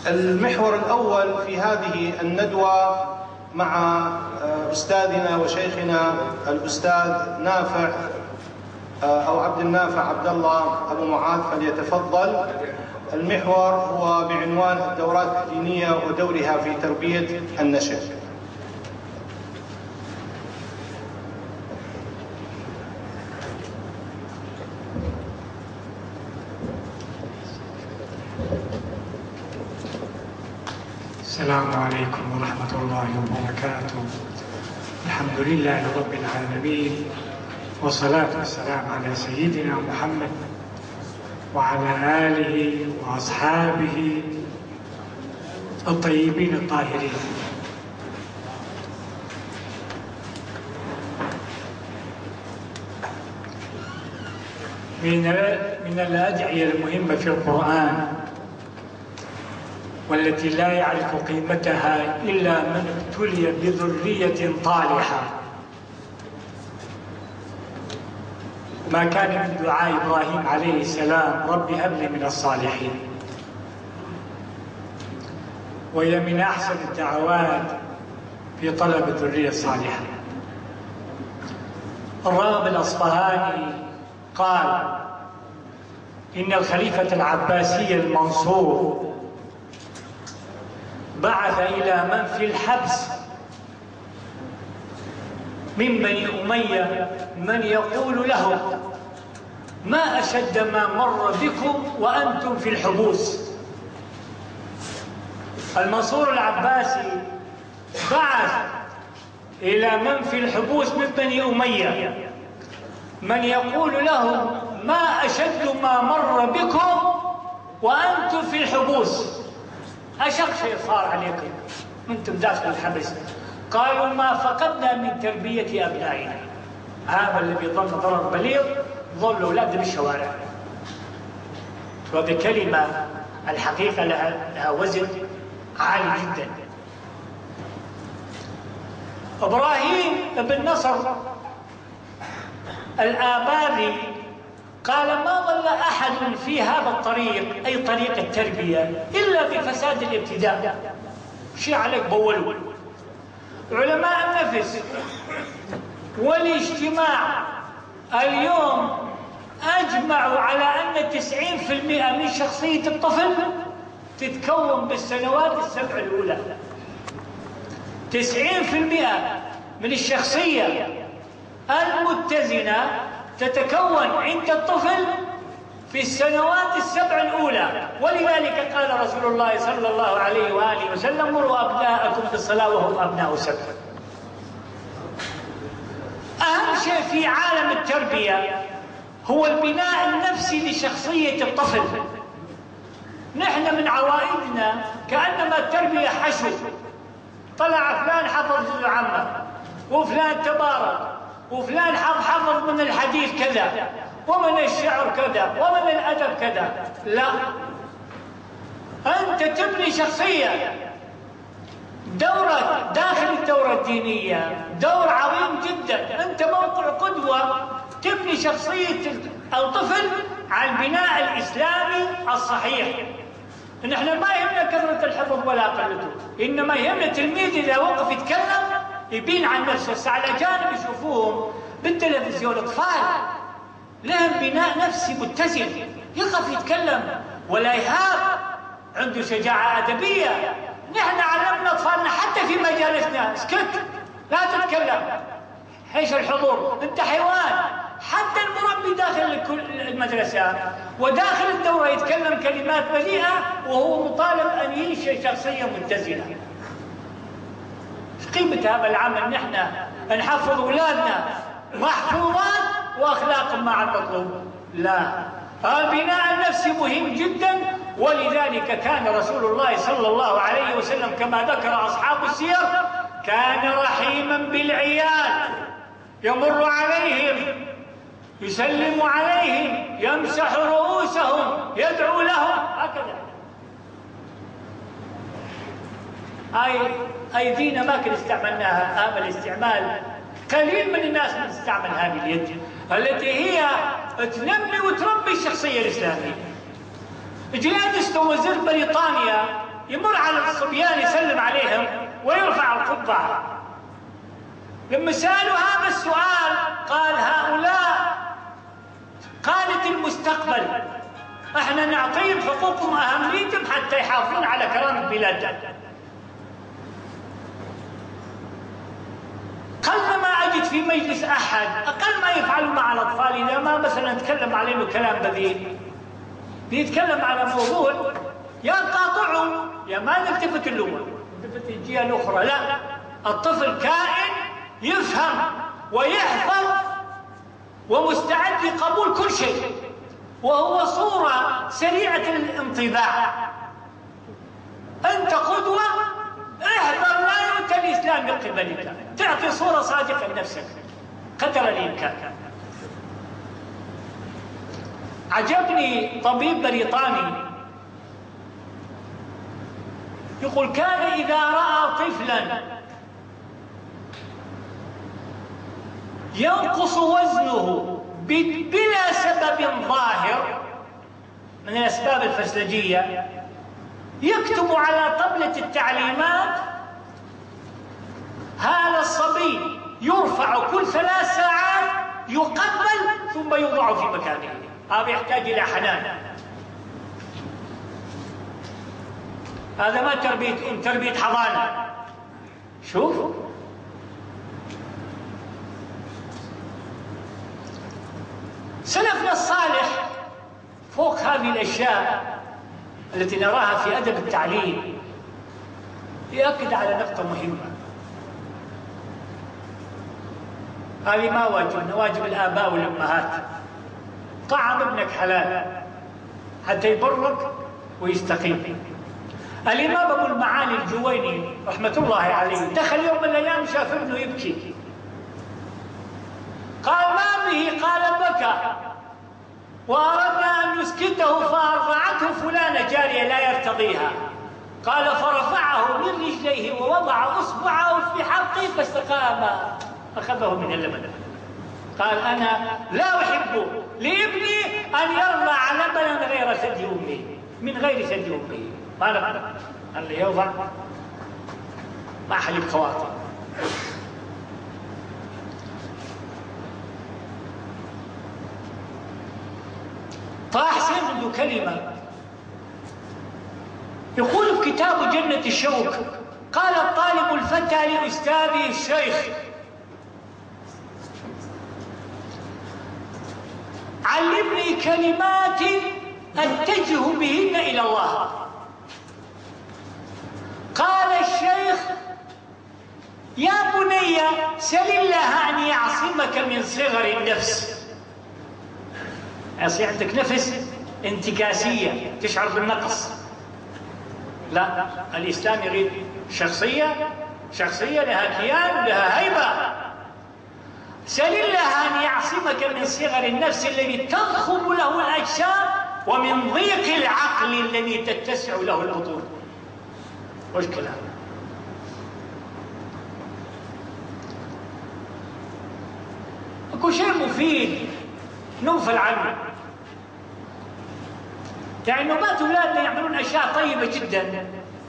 المحور الأول في هذه الندوة مع أستاذنا وشيخنا الأستاذ نافع أو عبد النافع عبد الله أبو معاذ، فليتفضل. المحور هو بعنوان الدورات الدينية ودورها في تربية النشء. السلام عليكم ورحمة الله وبركاته. الحمد لله رب العالمين، والصلاة والسلام على سيدنا محمد وعلى آله وأصحابه الطيبين الطاهرين. من الأدعية المهمة في القرآن والتي لا يعرف قيمتها إلا من ابتلي بذرية طالحة ما كان من دعاء إبراهيم عليه السلام: رب هب لي من الصالحين. وهي من أحسن الدعوات في طلب الذرية الصالحة. الراغب الأصفهاني قال: إن الخليفة العباسي المنصور بعث إلى من في الحبس من بني أمية من يقول لهم: ما أشد ما مر بكم وأنتم في الحبوس. المنصور العباسي بعث إلى من في الحبوس من بني أمية من يقول لهم: ما أشد ما مر بكم وأنتم في الحبوس. أشق شيء صار عليكم وأنتم داخل الحبس. قالوا: ما فقدنا من تربية أبنائنا. هذا الذي ظن ضرر بليغ ظل أولاده بالشوارع. وهذه كلمة الحقيقة لها وزن عالي جدا. إبراهيم بن نصر الآبادي قال: ما ظل أحد في هذا الطريق، أي طريق التربية، إلا بفساد الابتداء. شيء عليك بولوا. علماء النفس والاجتماع اليوم أجمعوا على أن 90% من شخصية الطفل تتكون بالسنوات السبع الأولى. 90% من الشخصية المتزنة تتكون عند الطفل في السنوات السبع الأولى. ولذلك قال رسول الله صلى الله عليه وآله وسلم: مروا أبناءكم بالصلاة وهم أبناء سبع. أهم شيء في عالم التربية هو البناء النفسي لشخصية الطفل. نحن من عوائدنا كأنما التربية حشو. طلع فلان حفظ جزء عامة، وفلان تبارك، وفلان حفظ من الحديث كذا، ومن الشعر كذا، ومن الأدب كذا. لا، أنت تبني شخصية. دورك داخل الدورة الدينية دور عظيم جدا. أنت موقع قدوة تبني شخصية الطفل على البناء الإسلامي الصحيح. نحن ما يهمنا كثرة الحفظ ولا قلته، إنما يهمنا التلميذ إذا وقف يتكلم يبين عن نفسه. على جانب يشوفوهم بالتلفزيون أطفال لهم بناء نفسي متزن، يقف يتكلم ولا يهاب، عنده شجاعة أدبية. نحن علمنا أطفالنا حتى في مجالسنا: اسكت، لا تتكلم، حيش الحضور، أنت حيوان. حتى المربي داخل المدرسة وداخل الدورة يتكلم كلمات مليئة وهو مطالب أن ينشئ شخصية متزنة. قيمة هذا العمل نحن نحفظ أولادنا محفوظات وأخلاقهم مع المطلوب؟ لا. البناء النفسي مهم جدا. ولذلك كان رسول الله صلى الله عليه وسلم كما ذكر أصحاب السير كان رحيما بالعيال، يمر عليهم يسلم عليهم، يمسح رؤوسهم، يدعو لهم، هكذا. أيدينا ما كنا استعملناها. هذا الاستعمال قليل من الناس من تستعمل هذه اليد التي هي تنمي وتربي الشخصية الإسلامية. جلادستون وزير بريطانيا يمر على الصبيان يسلم عليهم ويرفع القبعة. لما سألوا هذا السؤال قال هؤلاء قادة المستقبل، احنا نعطيهم حقوقهم وأهميتهم حتى يحافظون على كرامة بلادهم. قلما أجد في مجلس أحد أقل ما يفعلوا مع الأطفال إذا ما مثلا نتكلم عليه كلام بذيء، بيتكلم على موضوع يا قاطعوا يا ما نلتفت الأول نلتفت الجهة الأخرى. لا، الطفل كائن يفهم ويحفظ ومستعد لقبول كل شيء، وهو صورة سريعة الانطباع. أنت قدوة، احذر لا يؤتى الإسلام من قبلك، تعطي صورة صادقة لنفسك قدر الإمكان. عجبني طبيب بريطاني يقول كان إذا رأى طفلا ينقص وزنه بلا سبب ظاهر من الأسباب الفسلجية يكتب على طبلة التعليمات هذا الصبي يرفع كل 3 ساعات يقبل ثم يوضع في مكانه. هذا يحتاج إلى حنان. هذا ما تربية حضانة. شوف سلفنا الصالح فوق هذه الأشياء التي نراها في أدب التعليم يؤكد على نقطة مهمة. هذه ما واجبنا، واجب الآباء والأمهات. طعم ابنك حلال حتى يبرك ويستقيم. الإمام أبو المعالي الجويني رحمة الله عليه دخل يوم من الأيام شاف ابنه يبكي، قال ما به؟ قال بكى وأردنا أن نسكته فأرضعته فلانة جارية لا يرتضيها. قال فرفعه من رجليه ووضع أصبعه في حلقه فاستقام، أخذه من اللبن. قال أنا لا أحب لابني أن يرضع لبنا غير ثدي أمه، من غير ثدي أمه. قال اللي يوضع ما حليب خواطر. طه حسين عنده كلمة يقول في كتاب جنة الشوق، قال الطالب الفتى لأستاذه الشيخ علمني كلمات أتجه بهن إلى الله. قال الشيخ يا بني سل الله أن يعصمك من صغر النفس. يصير عندك نفس انتكاسية تشعر بالنقص. لا، الإسلام يريد شخصية لها كيان لها هيبة. سل الله أن يعصمك من صغر النفس الذي تضخم له الأجسام ومن ضيق العقل الذي تتسع له البطون. وش كلام؟ اكو شيء مفيد نغفل عنه. يعني نوبات أولادنا يعملون أشياء طيبة جدا.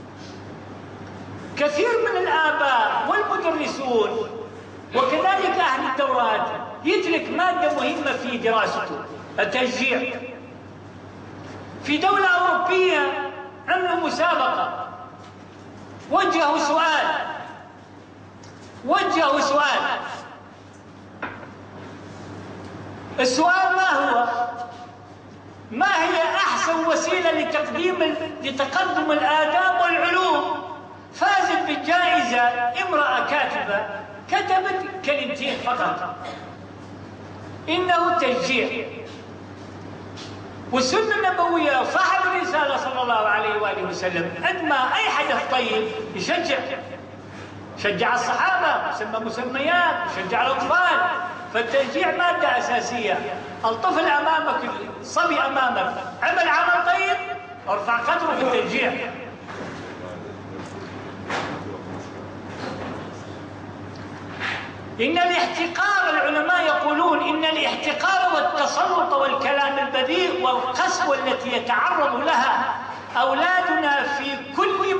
كثير من الآباء والمدرسون وكذلك أهل الدورات يترك مادة مهمة في دراسته، التشجيع. في دولة أوروبية عملوا مسابقة، وجهوا سؤال. السؤال ما هو؟ ما هي أحسن وسيلة لتقدم الآداب والعلوم؟ فازت بالجائزة امرأة كاتبة كتبت كلمتين فقط، إنه التشجيع. والسنة النبوية صاحب الرسالة صلى الله عليه وآله وسلم عندما أي حدث طيب شجع الصحابة، سمى مسميات، شجع الأطفال. فالتشجيع مادة أساسية. الطفل أمامك، الصبي أمامك، عمل عمل طيب ارفع قدره في التشجيع. إن الاحتقار، العلماء يقولون إن الاحتقار والتسلط والكلام البذيء والقسوة التي يتعرض لها أولادنا في كل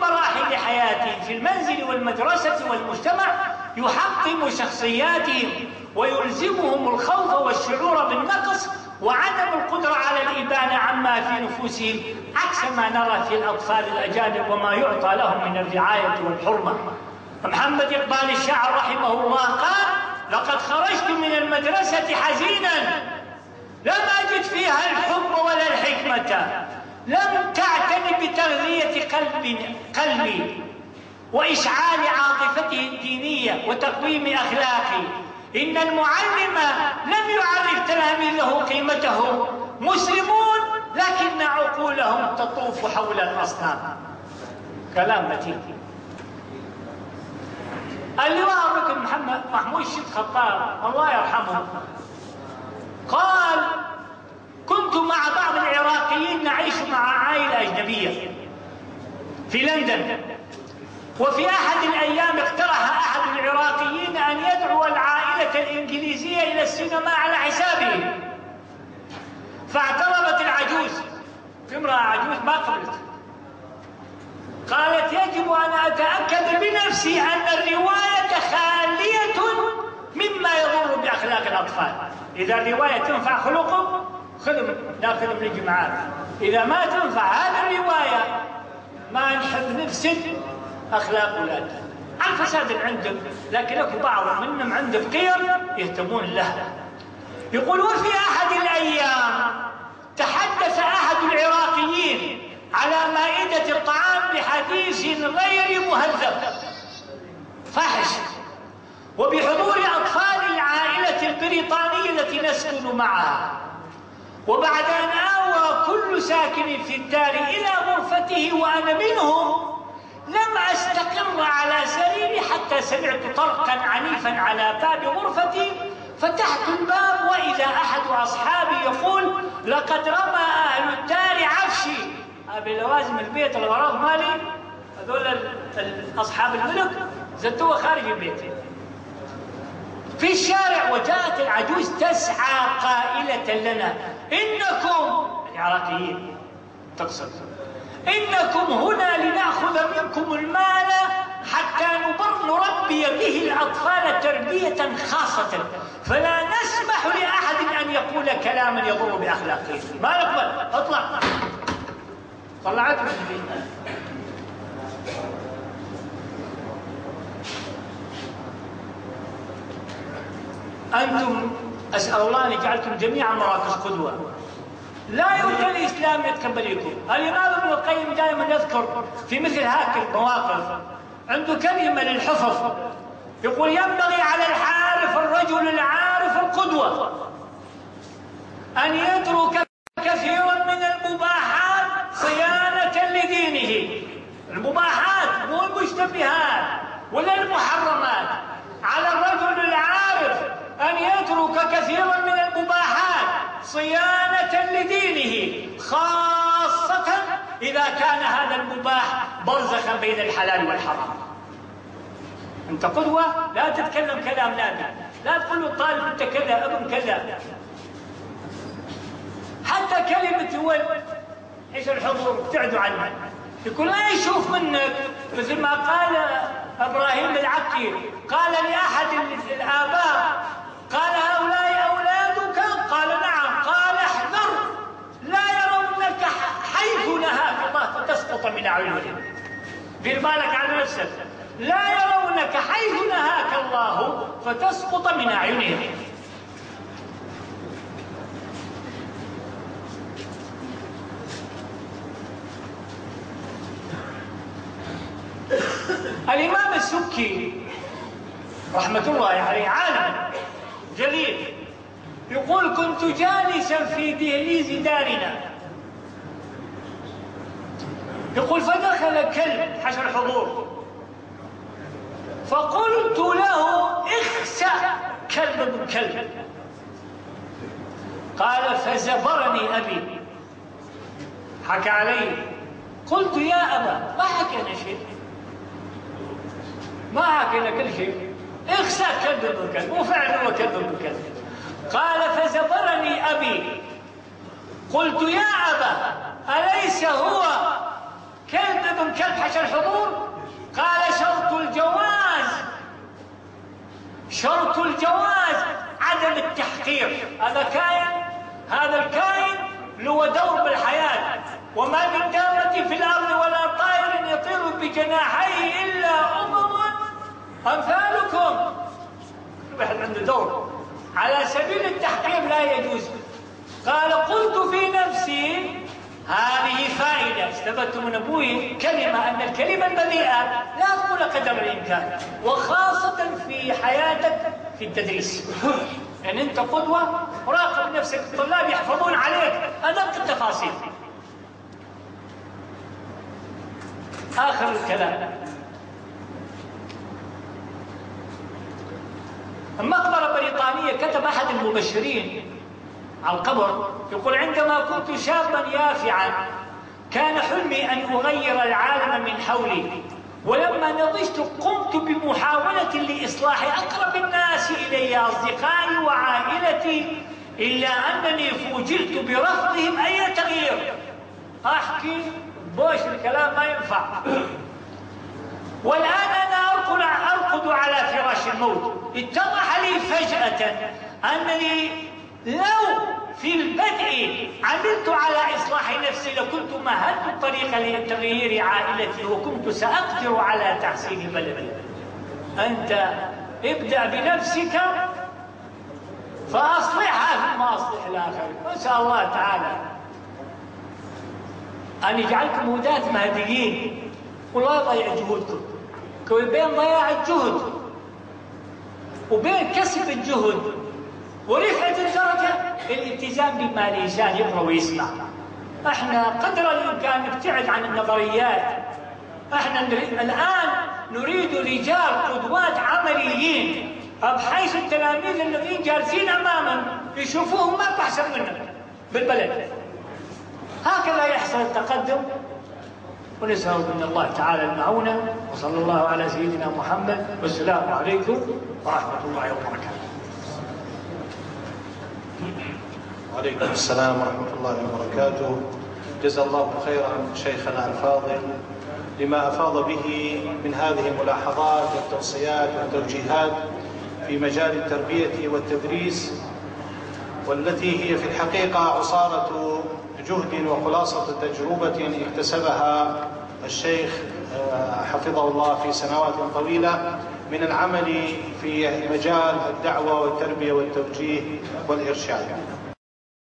في المنزل والمدرسة والمجتمع يحطم شخصياتهم ويلزمهم الخوف والشعور بالنقص وعدم القدرة على الإبانة عما في نفوسهم، عكس ما نرى في الأطفال الأجانب وما يعطى لهم من الرعاية والحرمة. محمد إقبال الشاعر رحمه الله قال: لقد خرجت من المدرسة حزينا لم أجد فيها الحب ولا الحكمة، لم تعتني بتغذية قلبي وإشعال عاطفته الدينية وتقويم أخلاقي. إن المعلم لم يعرف تلاميذه قيمته، مسلمون لكن عقولهم تطوف حول الأصنام. كلام متين. اللواء الركن محمود شيد خطاب الله يرحمه قال: كنت مع بعض العراقيين نعيش مع عائلة أجنبية في لندن، وفي أحد الأيام اقترح أحد العراقيين أن يدعو العائلة الإنجليزية إلى السينما على حسابه، فاعترضت العجوز، في امرأة عجوز ما قبلت، قالت: يجب أن أتأكد بنفسي أن الرواية خالية مما يضر بأخلاق الأطفال. إذا الرواية تنفع خلقهم ناخذهم نجي معاك، إذا ما تنفع هذه الرواية ما نحب نفسد أخلاق أولادنا. عن فساد عندهم، لكن لكم بعض منهم عندهم قيم يهتمون لها. يقول: وفي أحد الأيام تحدث أحد العراقيين على مائدة الطعام بحديث غير مهذب فاحش، وبحضور أطفال العائلة البريطانية التي نسكن معها، وبعد أن آوى كل ساكن في الدار إلى غرفته وأنا منهم لم أستقر على سريري حتى سمعت طرقا عنيفا على باب غرفتي، فتحت الباب وإذا أحد أصحابي يقول: لقد رمى أهل الدار عفشي. أبي لوازم البيت الغراض مالي هذول أصحاب الملك زدوها خارج البيت في الشارع. وجاءت العجوز تسعى قائلة لنا: إنكم العراقيين تقصد إنكم هنا لنأخذ منكم المال حتى نربي به الأطفال تربية خاصة، فلا نسمح لأحد أن يقول كلاما يضر بأخلاقه. ما نقبل. اطلع. طلعت من البيت. أنتم أسأل الله أن يجعلكم جميعا مراكز قدوة. لا يمكن الإسلام يتقبلكم. الإمام ابن القيم دائما يذكر في مثل هذه المواقف عنده كلمة للحفظ، يقول: ينبغي على الحارف الرجل العارف القدوة أن يترك كثيرا من المباحات صيانة لدينه. المباحات مو المشتبهات ولا المحرمات. على الرجل العارف أن يترك كثيرا من المباحات صيانة لدينه، خاصة إذا كان هذا المباح برزخا بين الحلال والحرام. أنت قدوة، لا تتكلم كلام نابي، لا تقول له طالب أنت كذا ابن كذا. حتى كلمة هو إيش الحضور ابتعدوا عنها. يقول لا يشوف منك، مثل ما قال إبراهيم العكي، قال لأحد الآباء، قال: هؤلاء أولادك؟ قال: نعم. قال: احذر لا يرونك حيث نهاك الله فتسقط من أعينهم. دير بالك على نفسك، لا يرونك حيث نهاك الله فتسقط من أعينهم. الإمام السكي رحمة الله عليه عالم جليل يقول: كنت جالسا في دهليز دارنا، يقول: فدخل كلب حشر حضور، فقلت له: اخسأ كلب ابن كلب. قال: فزبرني أبي، حكى علي. قلت: يا أبا ما حكينا شيء، ما حكينا كل شيء، اخسأ كلب ابن كلب، وفعلا هو كلب ابن كلب. قال: فزبرني أبي. قلت: يا أبا أليس هو كلب ابن كلب حشر الحضور؟ قال: شرط الجواز عدم التحقير. هذا الكائن له دور بالحياة، وما من دابة في الأرض ولا طائر يطير بجناحيه إلا أمثالكم. واحد عنده دور. على سبيل التحقير لا يجوز. قال قلت في نفسي هذه فائدة استفدت من أبوي كلمة، أن الكلمة البذيئة لا تقول قدر الإمكان، وخاصة في حياتك في التدريس. يعني أنت قدوة، راقب نفسك، الطلاب يحفظون عليك أدق التفاصيل. آخر الكلام، مقبرة بريطانية كتب أحد المبشرين على القبر يقول: عندما كنت شابا يافعا كان حلمي أن أغير العالم من حولي، ولما نضجت قمت بمحاولة لإصلاح أقرب الناس إلي أصدقائي وعائلتي، إلا أنني فوجئت برفضهم أي تغيير. أحكي بوش الكلام ما ينفع. والآن أنا أرقد على فراش الموت. اتضح لي فجأة أنني لو في البدء عملت على إصلاح نفسي لكنت مهدت الطريق لتغيير عائلتي، وكنت سأقدر على تحسين بلدي. أنت ابدأ بنفسك فأصلحها ثم أصلح الآخرين. نسأل الله تعالى أن يجعلكم هداة مهديين، ولا يضيع جهودكم. بين ضياع الجهد وبين كسب الجهد ورفعة الدرجة الالتزام بما الإنسان يقرأ ويسمع. احنا قدر الإمكان نبتعد عن النظريات. احنا الآن نريد رجال قدوات عمليين، بحيث التلاميذ الذين جالسين أمامنا يشوفوهم ما أحسن منهم بالبلد. هكذا يحصل التقدم، ونسأل من الله تعالى المعونة. وصلى الله على سيدنا محمد، والسلام عليكم ورحمة الله وبركاته. وعليكم السلام ورحمة الله وبركاته. جزا الله خيرا شيخنا الفاضل لما أفاض به من هذه الملاحظات والتوصيات والتوجيهات في مجال التربية والتدريس، والتي هي في الحقيقة عصارة جهد وخلاصة تجربة اكتسبها الشيخ حفظه الله في سنوات طويلة من العمل في مجال الدعوة والتربية والتوجيه والإرشاد.